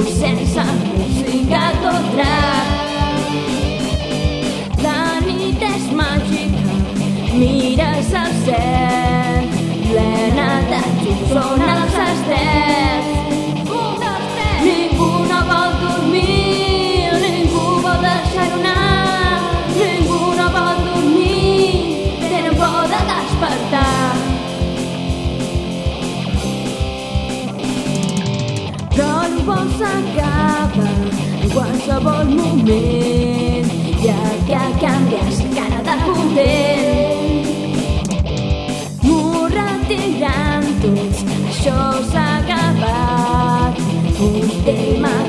sense música tot drap. La nit és màgica, mires al cel, plena de llum són els estels. Ningú no vol dormir, ningú vol deixar-ho anar, ningú no vol dormir, tenen por de despertar. Però el vol s'acaba en qualsevol moment i el que canvia és cara de content. M'ho retiran tots, això s'ha acabat, un tema